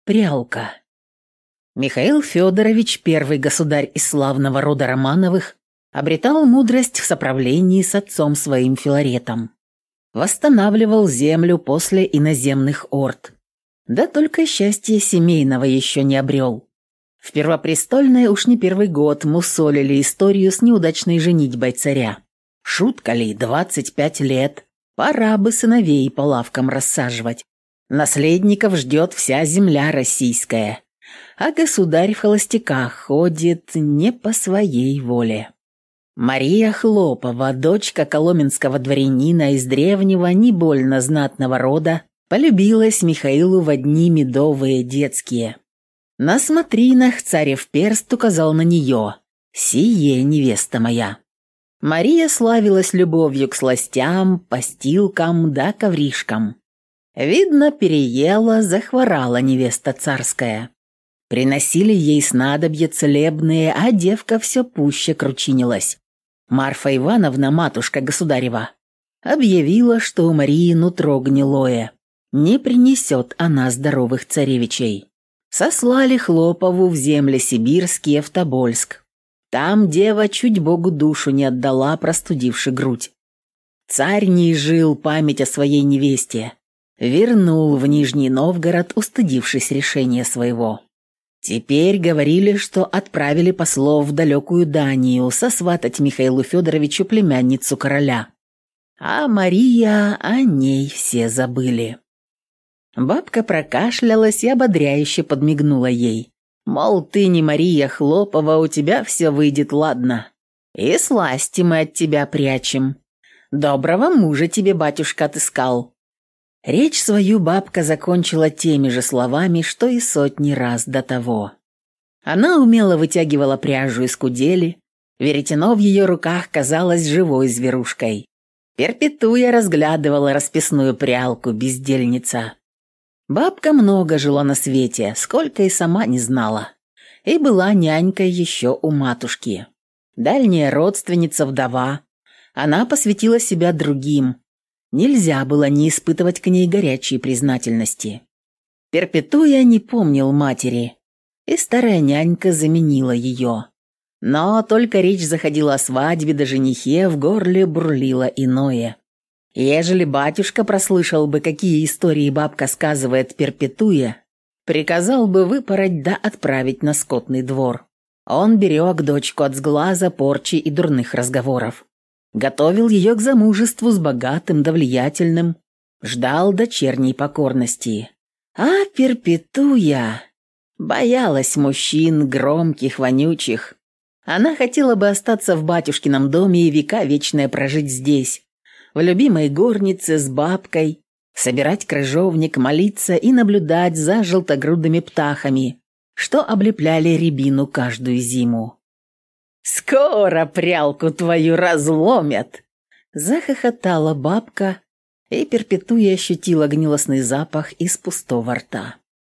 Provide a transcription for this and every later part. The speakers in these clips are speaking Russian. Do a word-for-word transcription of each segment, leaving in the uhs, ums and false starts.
Прялка. Михаил Федорович, первый государь из славного рода Романовых, обретал мудрость в соправлении с отцом своим Филаретом. Восстанавливал землю после иноземных орд. Да только счастья семейного еще не обрел. В Первопрестольное уж не первый год мусолили историю с неудачной женитьбой царя. Шутка ли, двадцать пять лет, пора бы сыновей по лавкам рассаживать. Наследников ждет вся земля российская, а государь в холостяках ходит не по своей воле. Мария Хлопова, дочка коломенского дворянина из древнего, не больно знатного рода, полюбилась Михаилу в одни медовые детские. На смотринах царев перст указал на нее: «Сие невеста моя». Мария славилась любовью к сластям, постилкам да ковришкам. Видно, переела, захворала невеста царская. Приносили ей снадобья целебные, а девка все пуще кручинилась. Марфа Ивановна, матушка государева, объявила, что у Марии нутро гнилое. Не принесет она здоровых царевичей. Сослали Хлопову в земли сибирские, в Тобольск. Там дева чуть Богу душу не отдала, простудивши грудь. Царь не изжил память о своей невесте. Вернул в Нижний Новгород, устыдившись решения своего. Теперь говорили, что отправили послов в далекую Данию сосватать Михаилу Федоровичу племянницу короля. А Мария, о ней все забыли. Бабка прокашлялась и ободряюще подмигнула ей. Мол, ты не Мария Хлопова, у тебя все выйдет ладно. И сласти мы от тебя прячем. Доброго мужа тебе батюшка отыскал. Речь свою бабка закончила теми же словами, что и сотни раз до того. Она умело вытягивала пряжу из кудели, веретено в ее руках казалось живой зверушкой. Перпетуя разглядывала расписную прялку, бездельница. Бабка много жила на свете, сколько и сама не знала. И была нянькой еще у матушки. Дальняя родственница, вдова. Она посвятила себя другим. Нельзя было не испытывать к ней горячей признательности. Перпетуя не помнил матери, и старая нянька заменила ее. Но только речь заходила о свадьбе да женихе, в горле бурлило иное. Ежели батюшка прослышал бы, какие истории бабка сказывает Перпетуя, приказал бы выпороть да отправить на скотный двор. Он берег дочку от сглаза, порчи и дурных разговоров. Готовил ее к замужеству с богатым да влиятельным, ждал дочерней покорности. А Перпетуя боялась мужчин громких, вонючих. Она хотела бы остаться в батюшкином доме и века вечное прожить здесь, в любимой горнице с бабкой, собирать крыжовник, молиться и наблюдать за желтогрудыми птахами, что облепляли рябину каждую зиму. «Скоро прялку твою разломят!» Захохотала бабка, и Перпетуя ощутила гнилостный запах из пустого рта.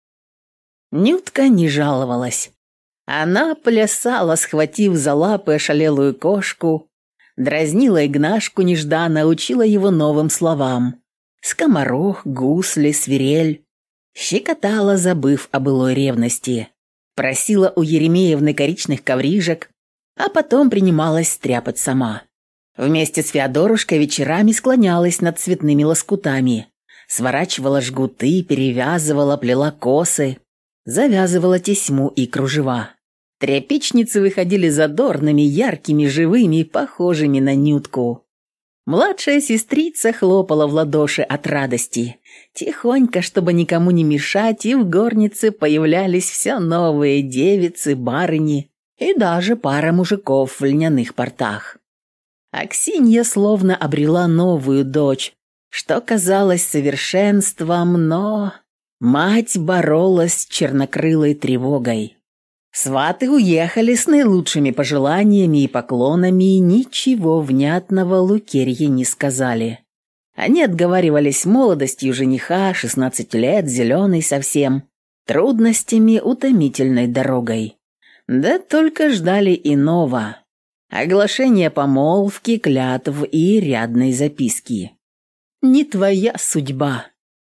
Нютка не жаловалась. Она плясала, схватив за лапы ошалелую кошку, дразнила Игнашку нежданно, учила его новым словам. Скоморох, гусли, свирель. Щекотала, забыв о былой ревности. Просила у Еремеевны коричных коврижек, а потом принималась стряпать сама. Вместе с Феодорушкой вечерами склонялась над цветными лоскутами, сворачивала жгуты, перевязывала, плела косы, завязывала тесьму и кружева. Тряпичницы выходили задорными, яркими, живыми, похожими на Нютку. Младшая сестрица хлопала в ладоши от радости, тихонько, чтобы никому не мешать, и в горнице появлялись все новые девицы, барыни и даже пара мужиков в льняных портах. Аксинья словно обрела новую дочь, что казалось совершенством, но мать боролась с чернокрылой тревогой. Сваты уехали с наилучшими пожеланиями и поклонами, и ничего внятного Лукерье не сказали. Они отговаривались молодостью жениха, шестнадцать лет, зеленый совсем, трудностями, утомительной дорогой. Да только ждали иного – оглашения помолвки, клятв и рядной записки. «Не твоя судьба.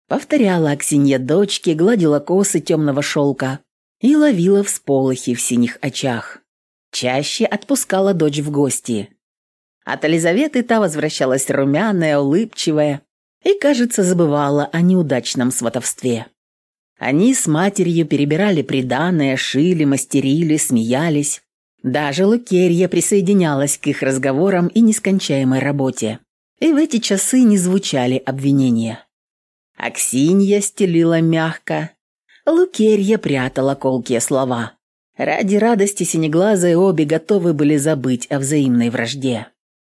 Повторяла Аксинья дочке, гладила косы темного шелка и ловила всполохи в синих очах. Чаще отпускала дочь в гости. От Елизаветы та возвращалась румяная, улыбчивая и, кажется, забывала о неудачном сватовстве. Они с матерью перебирали приданое, шили, мастерили, смеялись. Даже Лукерья присоединялась к их разговорам и нескончаемой работе. И в эти часы не звучали обвинения. Аксинья стелила мягко, Лукерья прятала колкие слова. Ради радости синеглазые обе готовы были забыть о взаимной вражде.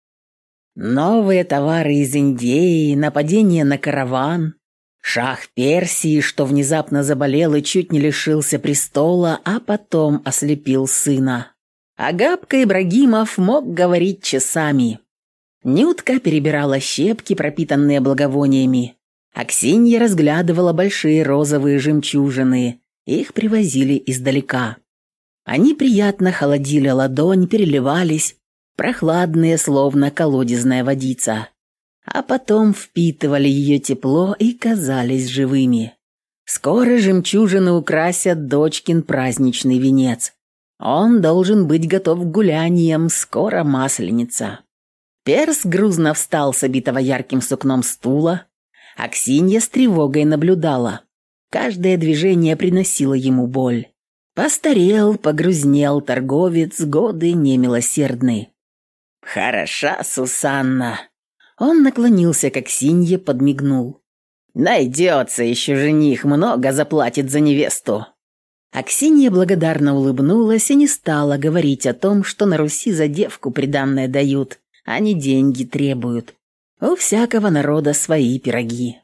Новые товары из Индии, нападение на караван, шах Персии, что внезапно заболел и чуть не лишился престола, а потом ослепил сына. Агапка Ибрагимов мог говорить часами. Нютка перебирала щепки, пропитанные благовониями. Аксинья разглядывала большие розовые жемчужины, их привозили издалека. Они приятно холодили ладонь, переливались, прохладные, словно колодезная водица, а потом впитывали ее тепло и казались живыми. Скоро жемчужины украсят дочкин праздничный венец. Он должен быть готов к гуляниям, скоро Масленица. Перс грузно встал с обитого ярким сукном стула. Аксинья с тревогой наблюдала. Каждое движение приносило ему боль. Постарел, погрузнел торговец, годы немилосердны. «Хороша, Сусанна!» Он наклонился к Аксинье, подмигнул. «Найдется еще жених, много заплатит за невесту». Аксинья благодарно улыбнулась и не стала говорить о том, что на Руси за девку приданное дают, а не деньги требуют. У всякого народа свои пироги.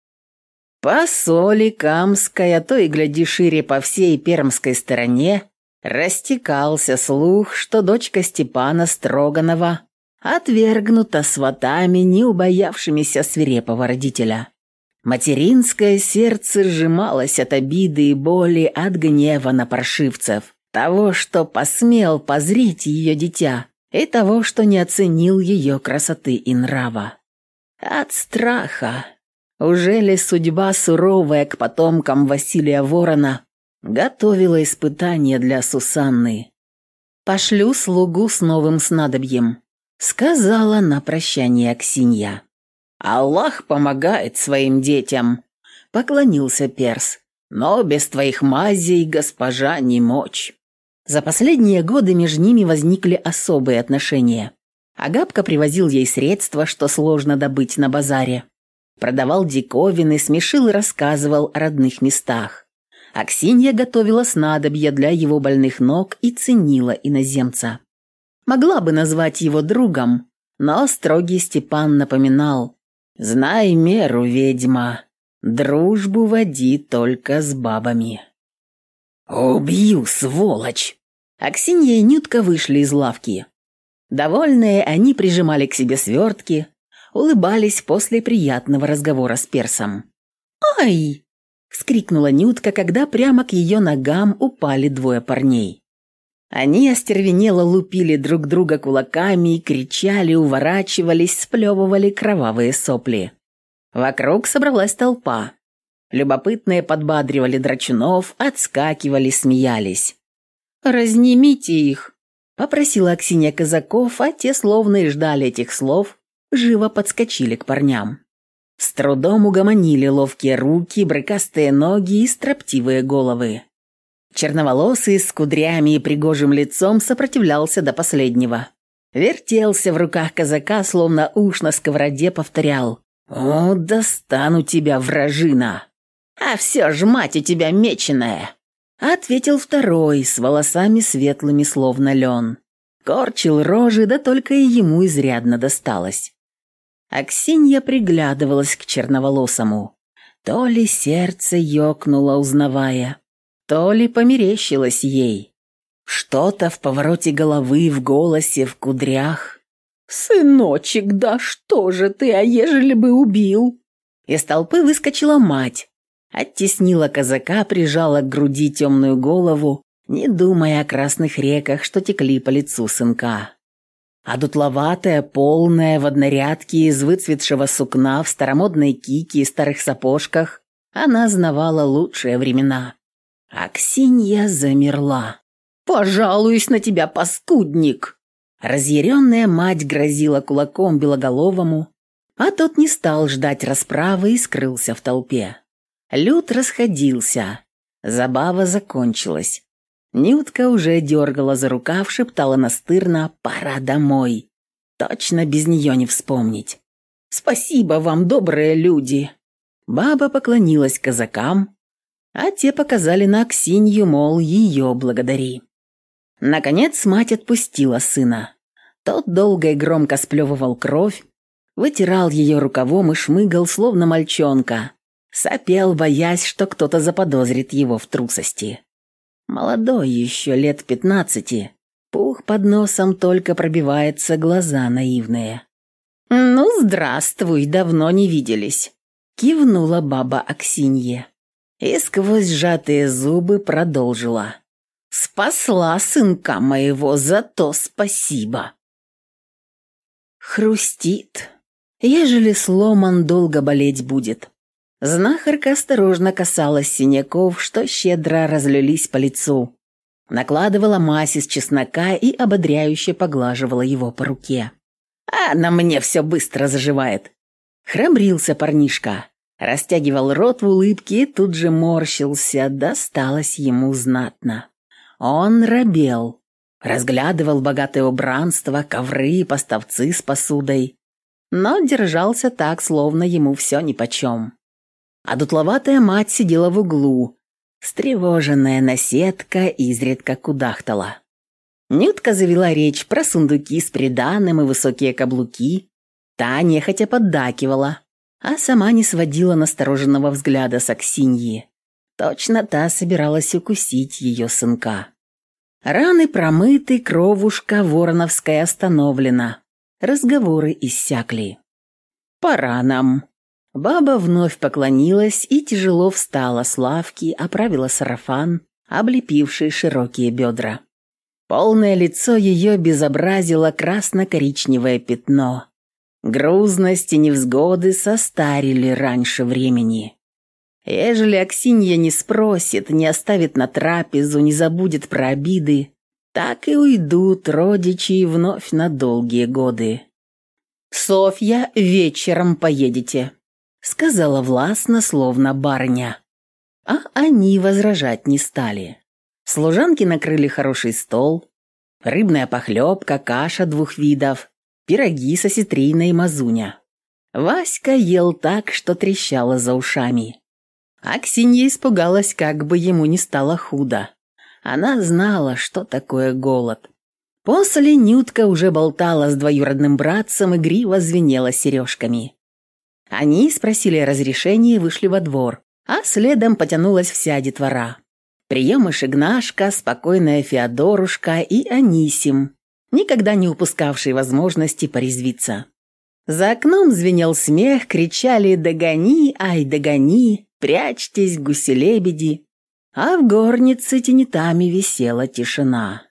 По соли Камской, а то и гляди шире по всей пермской стороне, растекался слух, что дочка Степана Строганова отвергнута сватами, не убоявшимися свирепого родителя. Материнское сердце сжималось от обиды и боли, от гнева на паршивцев, того, что посмел позрить ее дитя, и того, что не оценил ее красоты и нрава. От страха. Уже ли судьба суровая к потомкам Василия Ворона готовила испытание для Сусанны? «Пошлю слугу с новым снадобьем», — сказала на прощание Аксинья. «Аллах помогает своим детям», — поклонился Перс. «Но без твоих мазей, госпожа, не мочь». За последние годы между ними возникли особые отношения. Агапка привозил ей средства, что сложно добыть на базаре. Продавал диковины, смешил и рассказывал о родных местах. Аксинья готовила снадобья для его больных ног и ценила иноземца. Могла бы назвать его другом, но строгий Степан напоминал: «Знай меру, ведьма, дружбу води только с бабами». «Убью, сволочь!» Аксинья и Нютка вышли из лавки. Довольные, они прижимали к себе свертки, улыбались после приятного разговора с Персом. «Ай!» — вскрикнула Нютка, когда прямо к ее ногам упали двое парней. Они остервенело лупили друг друга кулаками, кричали, уворачивались, сплевывали кровавые сопли. Вокруг собралась толпа. Любопытные подбадривали драчунов, отскакивали, смеялись. «Разнимите их!» — попросила Аксинья казаков, а те, словно и ждали этих слов, живо подскочили к парням. С трудом угомонили ловкие руки, брыкастые ноги и строптивые головы. Черноволосый с кудрями и пригожим лицом сопротивлялся до последнего. Вертелся в руках казака, словно уж на сковороде, повторял: «О, достану тебя, вражина!» «А все ж мать у тебя меченая!» Ответил второй, с волосами светлыми, словно лен. Корчил рожи, да только и ему изрядно досталось. Аксинья приглядывалась к черноволосому. То ли сердце ёкнуло, узнавая, то ли померещилось ей. Что-то в повороте головы, в голосе, в кудрях. «Сыночек, да что же ты, а ежели бы убил?» Из толпы выскочила мать. Оттеснила казака, прижала к груди темную голову, не думая о красных реках, что текли по лицу сынка. А дутловатая, полная, в однорядке, из выцветшего сукна, в старомодной кике и старых сапожках, Она знавала лучшие времена. Аксинья замерла. «Пожалуюсь на тебя, паскудник!» Разъяренная мать грозила кулаком Белоголовому, а тот не стал ждать расправы и скрылся в толпе. Люд расходился. Забава закончилась. Нютка уже дергала за рукав, шептала настырно: «Пора домой». Точно без нее не вспомнить. «Спасибо вам, добрые люди!» Баба поклонилась казакам, а те показали на Аксинью, мол, ее благодари. Наконец мать отпустила сына. Тот долго и громко сплевывал кровь, вытирал ее рукавом и шмыгал, словно мальчонка. Сопел, боясь, что кто-то заподозрит его в трусости. Молодой еще, лет пятнадцати, пух под носом только пробивается, глаза наивные. «Ну, здравствуй, давно не виделись», — кивнула баба Аксинье. И сквозь сжатые зубы продолжила: «Спасла сынка моего, зато спасибо». Хрустит, ежели сломан, долго болеть будет. Знахарка осторожно касалась синяков, что щедро разлились по лицу, накладывала мазь из чеснока и ободряюще поглаживала его по руке. «А на мне все быстро заживает», — храбрился парнишка. Растягивал рот в улыбке и тут же морщился, досталось ему знатно. Он робел, разглядывал богатое убранство, ковры, поставцы с посудой, но держался так, словно ему все нипочем. А дутловатая мать сидела в углу, встревоженная наседка, изредка кудахтала. Нютка завела речь про сундуки с приданым и высокие каблуки. Та нехотя поддакивала, а сама не сводила настороженного взгляда с Аксиньи. Точно та собиралась укусить ее сынка. Раны промыты, кровушка вороновская остановлена. Разговоры иссякли. «Пора нам». Баба вновь поклонилась и тяжело встала с лавки, оправила сарафан, облепивший широкие бедра. Полное лицо ее безобразило красно-коричневое пятно. Грузность и невзгоды состарили раньше времени. Ежели Аксинья не спросит, не оставит на трапезу, не забудет про обиды, так и уйдут родичи вновь на долгие годы. «Софья, вечером поедете», — сказала властно, словно барыня. А они возражать не стали. Служанки накрыли хороший стол, рыбная похлебка, каша двух видов, пироги со осетриной и мазуня. Васька ел так, что трещало за ушами. Аксинья испугалась, как бы ему не стало худо. Она знала, что такое голод. После Нютка уже болтала с двоюродным братцем, игриво звенела сережками. Они спросили разрешения и вышли во двор, а следом потянулась вся детвора. Приемыш Игнашка, спокойная Феодорушка и Анисим, никогда не упускавший возможности порезвиться. За окном звенел смех, кричали «Догони, ай, догони! Прячьтесь, гуси-лебеди!» А в горнице тенетами висела тишина.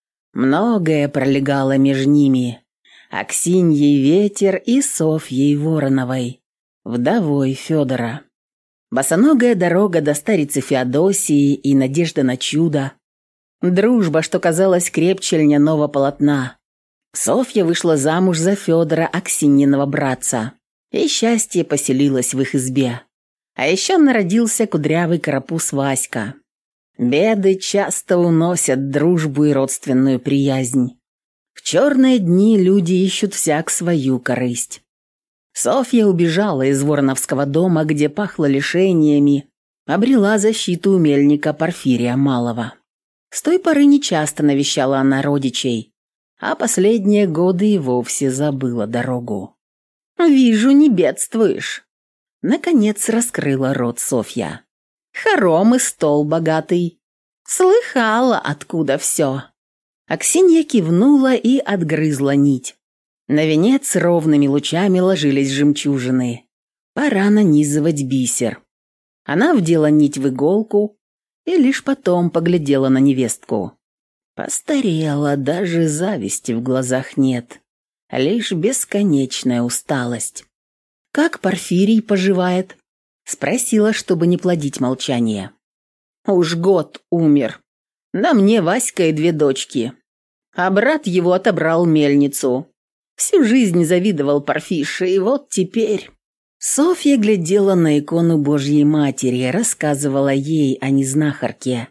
Многое пролегало между ними. Аксиньей Ветер и Софьей Вороновой, вдовой Федора. Босоногая дорога до старицы Феодосии и надежда на чудо. Дружба, что казалась крепче льняного полотна. Софья вышла замуж за Федора, Аксиньиного братца, и счастье поселилось в их избе. А еще народился кудрявый карапуз Васька. Беды часто уносят дружбу и родственную приязнь. В черные дни люди ищут всяк свою корысть. Софья убежала из Вороновского дома, где пахло лишениями, обрела защиту у мельника Порфирия Малого. С той поры нечасто навещала она родичей, а последние годы и вовсе забыла дорогу. «Вижу, не бедствуешь», — наконец раскрыла рот Софья. «Хором и стол богатый. Слыхала, откуда все». Аксинья кивнула и отгрызла нить. На венец ровными лучами ложились жемчужины. Пора нанизывать бисер. Она вдела нить в иголку и лишь потом поглядела на невестку. Постарела, даже зависти в глазах нет. Лишь бесконечная усталость. «Как Порфирий поживает?» — Спросила, чтобы не плодить молчание. «Уж год умер. На мне Васька и две дочки. А брат его отобрал мельницу. Всю жизнь завидовал Парфише, и вот теперь...» Софья глядела на икону Божьей Матери, рассказывала ей о незнахарке,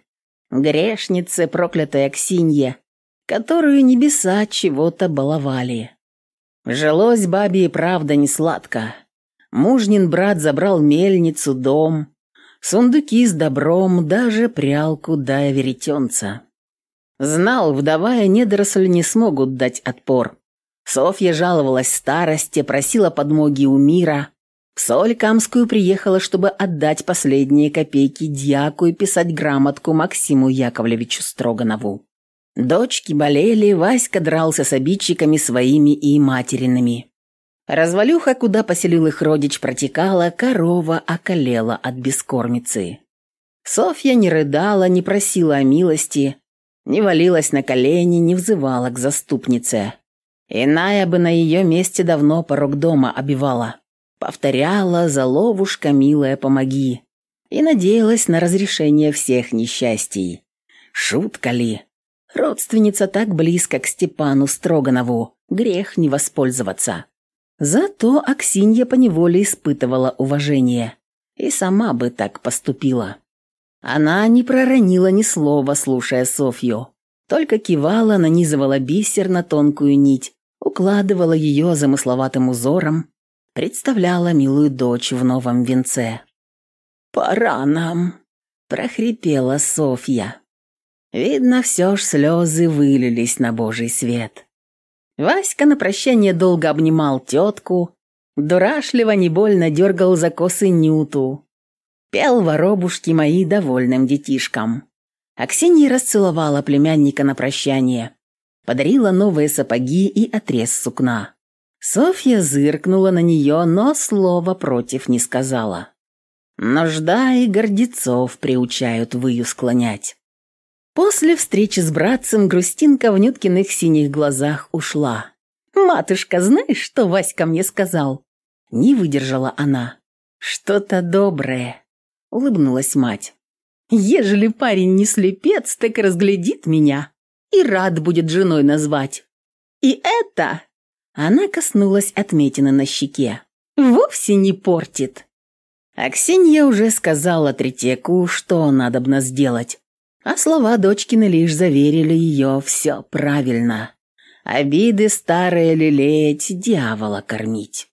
грешнице проклятой Аксинье, которую небеса чего-то баловали. Жилось бабе и правда не сладко. Мужнин брат забрал мельницу, дом, сундуки с добром, даже прялку да веретенца. Знал, вдова и недоросль не смогут дать отпор. Софья жаловалась старости, просила подмоги у мира. В Соликамскую приехала, чтобы отдать последние копейки дьяку и писать грамотку Максиму Яковлевичу Строганову. Дочки болели, Васька дрался с обидчиками своими и материными. Развалюха, куда поселил их родич, протекала, корова околела от бескормицы. Софья не рыдала, не просила о милости, не валилась на колени, не взывала к заступнице. Иная бы на ее месте давно порог дома обивала. Повторяла: «Заловушка, милая, помоги», и надеялась на разрешение всех несчастий. Шутка ли? Родственница так близко к Степану Строганову, грех не воспользоваться. Зато Аксинья поневоле испытывала уважение, и сама бы так поступила. Она не проронила ни слова, слушая Софью, только кивала, нанизывала бисер на тонкую нить, укладывала ее замысловатым узором, представляла милую дочь в новом венце. «Пора нам», – прохрипела Софья. Видно, все ж слезы вылились на Божий свет. Васька на прощание долго обнимал тетку, дурашливо не больно дергал за косы Нюту. Пел воробушки мои довольным детишкам. Аксинья расцеловала племянника на прощание, подарила новые сапоги и отрез сукна. Софья зыркнула на нее, но слова против не сказала. Нужда и гордецов приучают выю склонять. После встречи с братцем грустинка в Нюткиных синих глазах ушла. «Матушка, знаешь, что Васька мне сказал?» Не выдержала она. «Что-то доброе», — улыбнулась мать. «Ежели парень не слепец, так разглядит меня и рад будет женой назвать. И это...» Она коснулась отметины на щеке. «Вовсе не портит». Аксинья уже сказала Третьяку, что надобно сделать, а слова дочкины лишь заверили ее: все правильно. Обиды старые лелеять, дьявола кормить.